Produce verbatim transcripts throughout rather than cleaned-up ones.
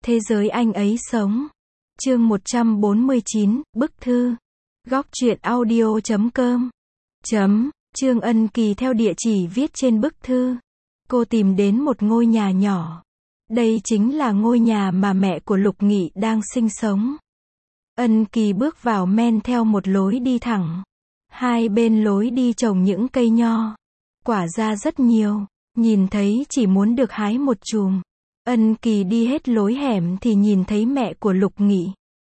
Thế giới anh ấy sống. Chương một trăm bốn mươi chín, bức thư. Góc truyện audio chấm com. Chấm, Trương Ân Kỳ theo địa chỉ viết trên bức thư. Cô tìm đến một ngôi nhà nhỏ. Đây chính là ngôi nhà mà mẹ của Lục Nghị đang sinh sống. Ân Kỳ bước vào men theo một lối đi thẳng. Hai bên lối đi trồng những cây nho. Quả ra rất nhiều. Nhìn thấy chỉ muốn được hái một chùm. Ân Kỳ đi hết lối hẻm thì nhìn thấy mẹ của Lục Nghị.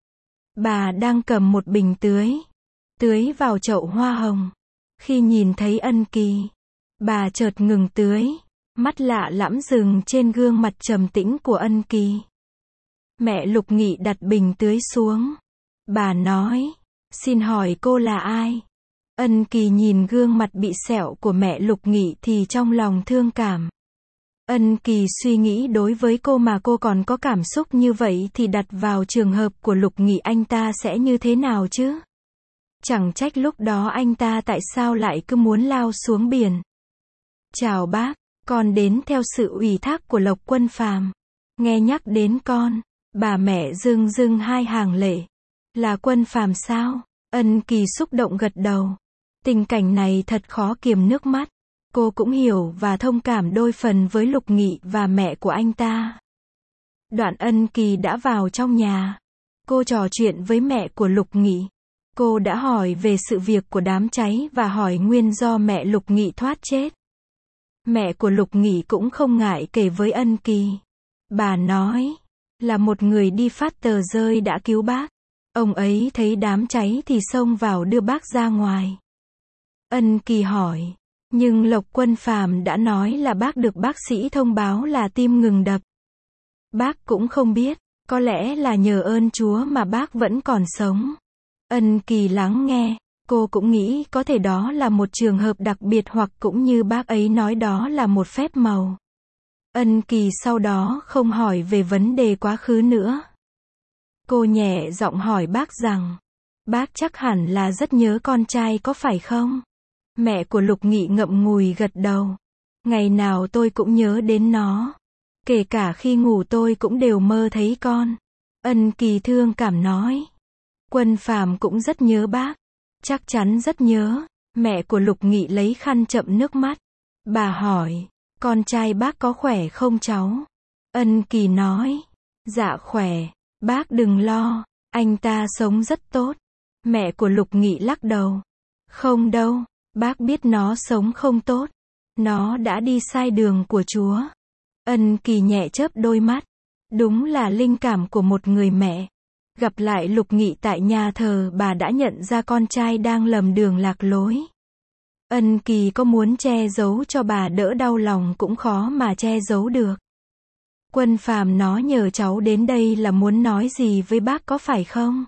Bà đang cầm một bình tưới. Tưới vào chậu hoa hồng. Khi nhìn thấy Ân Kỳ, bà chợt ngừng tưới. Mắt lạ lẫm dừng trên gương mặt trầm tĩnh của Ân Kỳ. Mẹ Lục Nghị đặt bình tưới xuống. Bà nói, xin hỏi cô là ai? Ân Kỳ nhìn gương mặt bị sẹo của mẹ Lục Nghị thì trong lòng thương cảm. Ân Kỳ suy nghĩ đối với cô mà cô còn có cảm xúc như vậy thì đặt vào trường hợp của Lục Nghị anh ta sẽ như thế nào chứ? Chẳng trách lúc đó anh ta tại sao lại cứ muốn lao xuống biển. Chào bác, con đến theo sự ủy thác của Lộc Quân Phàm. Nghe nhắc đến con, bà mẹ rưng rưng hai hàng lệ. Là Quân Phàm sao? Ân Kỳ xúc động gật đầu. Tình cảnh này thật khó kiềm nước mắt. Cô cũng hiểu và thông cảm đôi phần với Lục Nghị và mẹ của anh ta. Đoạn Ân Kỳ đã vào trong nhà. Cô trò chuyện với mẹ của Lục Nghị. Cô đã hỏi về sự việc của đám cháy và hỏi nguyên do mẹ Lục Nghị thoát chết. Mẹ của Lục Nghị cũng không ngại kể với Ân Kỳ. Bà nói, là một người đi phát tờ rơi đã cứu bác. Ông ấy thấy đám cháy thì xông vào đưa bác ra ngoài. Ân Kỳ hỏi, nhưng Lộc Quân Phàm đã nói là bác được bác sĩ thông báo là tim ngừng đập. Bác cũng không biết, có lẽ là nhờ ơn Chúa mà bác vẫn còn sống. Ân Kỳ lắng nghe, cô cũng nghĩ có thể đó là một trường hợp đặc biệt hoặc cũng như bác ấy nói đó là một phép màu. Ân Kỳ sau đó không hỏi về vấn đề quá khứ nữa. Cô nhẹ giọng hỏi bác rằng, bác chắc hẳn là rất nhớ con trai có phải không? Mẹ của Lục Nghị ngậm ngùi gật đầu. Ngày nào tôi cũng nhớ đến nó. Kể cả khi ngủ tôi cũng đều mơ thấy con. Ân Kỳ thương cảm nói. Quân Phàm cũng rất nhớ bác. Chắc chắn rất nhớ. Mẹ của Lục Nghị lấy khăn chậm nước mắt. Bà hỏi, con trai bác có khỏe không cháu? Ân Kỳ nói, dạ khỏe, bác đừng lo, anh ta sống rất tốt. Mẹ của Lục Nghị lắc đầu. Không đâu, bác biết nó sống không tốt. Nó đã đi sai đường của Chúa. Ân Kỳ nhẹ chớp đôi mắt. Đúng là linh cảm của một người mẹ. Gặp lại Lục Nghị tại nhà thờ, bà đã nhận ra con trai đang lầm đường lạc lối. Ân Kỳ có muốn che giấu cho bà đỡ đau lòng cũng khó mà che giấu được. Quân Phàm nó nhờ cháu đến đây là muốn nói gì với bác có phải không?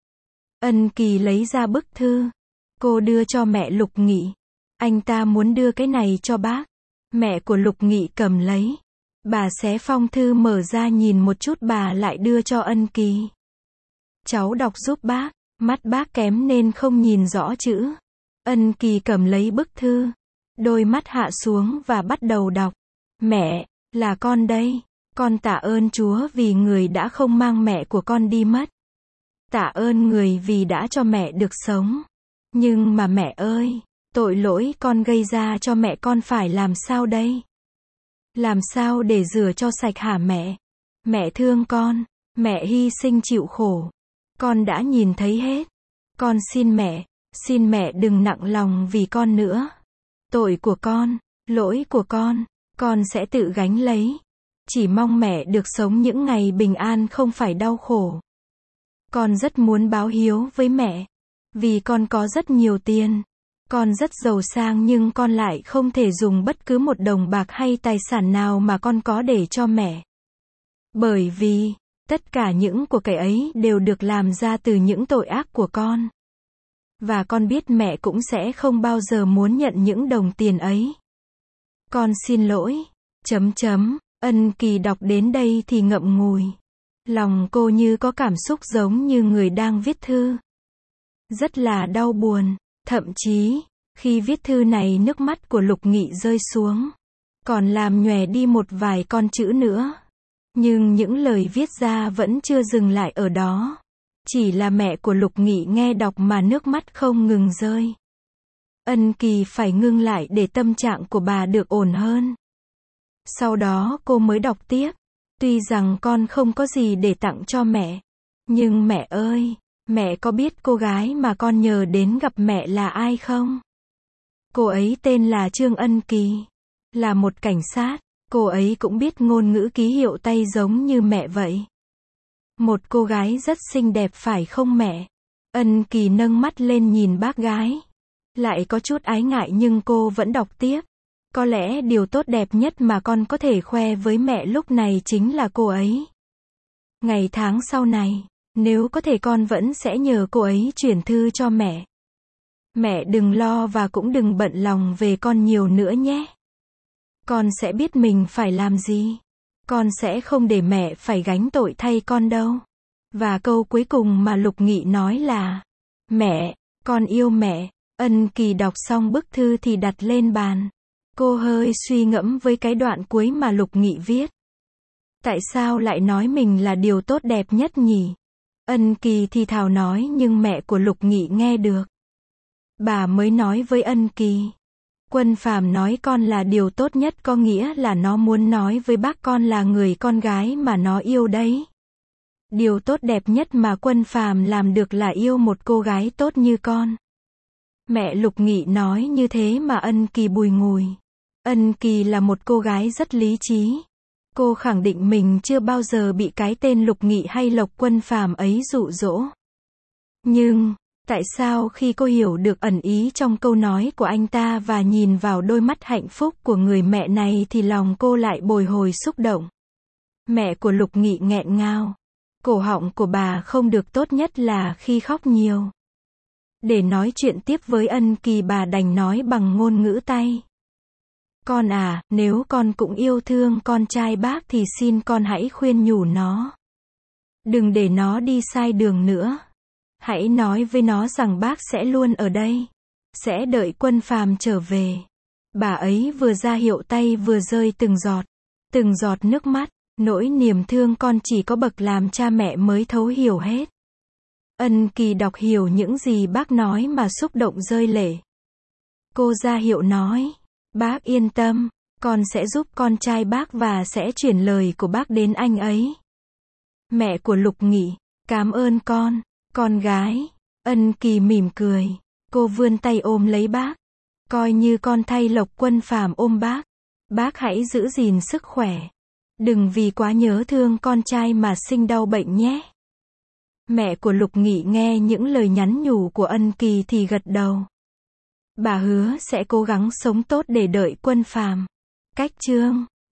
Ân Kỳ lấy ra bức thư. Cô đưa cho mẹ Lục Nghị. Anh ta muốn đưa cái này cho bác. Mẹ của Lục Nghị cầm lấy. Bà xé phong thư mở ra nhìn một chút bà lại đưa cho Ân Kỳ. Cháu đọc giúp bác. Mắt bác kém nên không nhìn rõ chữ. Ân Kỳ cầm lấy bức thư. Đôi mắt hạ xuống và bắt đầu đọc. Mẹ, là con đây. Con tạ ơn Chúa vì người đã không mang mẹ của con đi mất. Tạ ơn người vì đã cho mẹ được sống. Nhưng mà mẹ ơi, tội lỗi con gây ra cho mẹ con phải làm sao đây? Làm sao để rửa cho sạch hả mẹ? Mẹ thương con, mẹ hy sinh chịu khổ. Con đã nhìn thấy hết. Con xin mẹ, xin mẹ đừng nặng lòng vì con nữa. Tội của con, lỗi của con, con sẽ tự gánh lấy. Chỉ mong mẹ được sống những ngày bình an không phải đau khổ. Con rất muốn báo hiếu với mẹ. Vì con có rất nhiều tiền. Con rất giàu sang nhưng con lại không thể dùng bất cứ một đồng bạc hay tài sản nào mà con có để cho mẹ. Bởi vì, tất cả những của cải ấy đều được làm ra từ những tội ác của con. Và con biết mẹ cũng sẽ không bao giờ muốn nhận những đồng tiền ấy. Con xin lỗi. Chấm chấm, Ân Kỳ đọc đến đây thì ngậm ngùi. Lòng cô như có cảm xúc giống như người đang viết thư. Rất là đau buồn. Thậm chí, khi viết thư này nước mắt của Lục Nghị rơi xuống. Còn làm nhòe đi một vài con chữ nữa. Nhưng những lời viết ra vẫn chưa dừng lại ở đó. Chỉ là mẹ của Lục Nghị nghe đọc mà nước mắt không ngừng rơi. Ân Kỳ phải ngưng lại để tâm trạng của bà được ổn hơn. Sau đó cô mới đọc tiếp. Tuy rằng con không có gì để tặng cho mẹ. Nhưng mẹ ơi, mẹ có biết cô gái mà con nhờ đến gặp mẹ là ai không? Cô ấy tên là Trương Ân Kỳ. Là một cảnh sát. Cô ấy cũng biết ngôn ngữ ký hiệu tay giống như mẹ vậy. Một cô gái rất xinh đẹp phải không mẹ? Ân Kỳ nâng mắt lên nhìn bác gái. Lại có chút ái ngại nhưng cô vẫn đọc tiếp. Có lẽ điều tốt đẹp nhất mà con có thể khoe với mẹ lúc này chính là cô ấy. Ngày tháng sau này, nếu có thể con vẫn sẽ nhờ cô ấy chuyển thư cho mẹ. Mẹ đừng lo và cũng đừng bận lòng về con nhiều nữa nhé. Con sẽ biết mình phải làm gì. Con sẽ không để mẹ phải gánh tội thay con đâu. Và câu cuối cùng mà Lục Nghị nói là: Mẹ, con yêu mẹ. Ân Kỳ đọc xong bức thư thì đặt lên bàn. Cô hơi suy ngẫm với cái đoạn cuối mà Lục Nghị viết. Tại sao lại nói mình là điều tốt đẹp nhất nhỉ? Ân Kỳ thì thào nói nhưng mẹ của Lục Nghị nghe được. Bà mới nói với Ân Kỳ. Quân Phàm nói con là điều tốt nhất có nghĩa là nó muốn nói với bác con là người con gái mà nó yêu đấy. Điều tốt đẹp nhất mà Quân Phàm làm được là yêu một cô gái tốt như con. Mẹ Lục Nghị nói như thế mà Ân Kỳ bùi ngùi. Ân Kỳ là một cô gái rất lý trí. Cô khẳng định mình chưa bao giờ bị cái tên Lục Nghị hay Lộc Quân Phàm ấy dụ dỗ. Nhưng, tại sao khi cô hiểu được ẩn ý trong câu nói của anh ta và nhìn vào đôi mắt hạnh phúc của người mẹ này thì lòng cô lại bồi hồi xúc động. Mẹ của Lục Nghị nghẹn ngào. Cổ họng của bà không được tốt nhất là khi khóc nhiều. Để nói chuyện tiếp với Ân Kỳ bà đành nói bằng ngôn ngữ tay. Con à, nếu con cũng yêu thương con trai bác thì xin con hãy khuyên nhủ nó. Đừng để nó đi sai đường nữa. Hãy nói với nó rằng bác sẽ luôn ở đây. Sẽ đợi Quân Phàm trở về. Bà ấy vừa ra hiệu tay vừa rơi từng giọt. Từng giọt nước mắt. Nỗi niềm thương con chỉ có bậc làm cha mẹ mới thấu hiểu hết. Ân Kỳ đọc hiểu những gì bác nói mà xúc động rơi lệ. Cô ra hiệu nói. Bác yên tâm. Con sẽ giúp con trai bác và sẽ chuyển lời của bác đến anh ấy. Mẹ của Lục Nghị. Cảm ơn con. Con gái. Ân Kỳ mỉm cười. Cô vươn tay ôm lấy bác. Coi như con thay Lộc Quân Phàm ôm bác. Bác hãy giữ gìn sức khỏe. Đừng vì quá nhớ thương con trai mà sinh đau bệnh nhé. Mẹ của Lục Nghị nghe những lời nhắn nhủ của Ân Kỳ thì gật đầu. Bà hứa sẽ cố gắng sống tốt để đợi Quân Phàm. Cách chương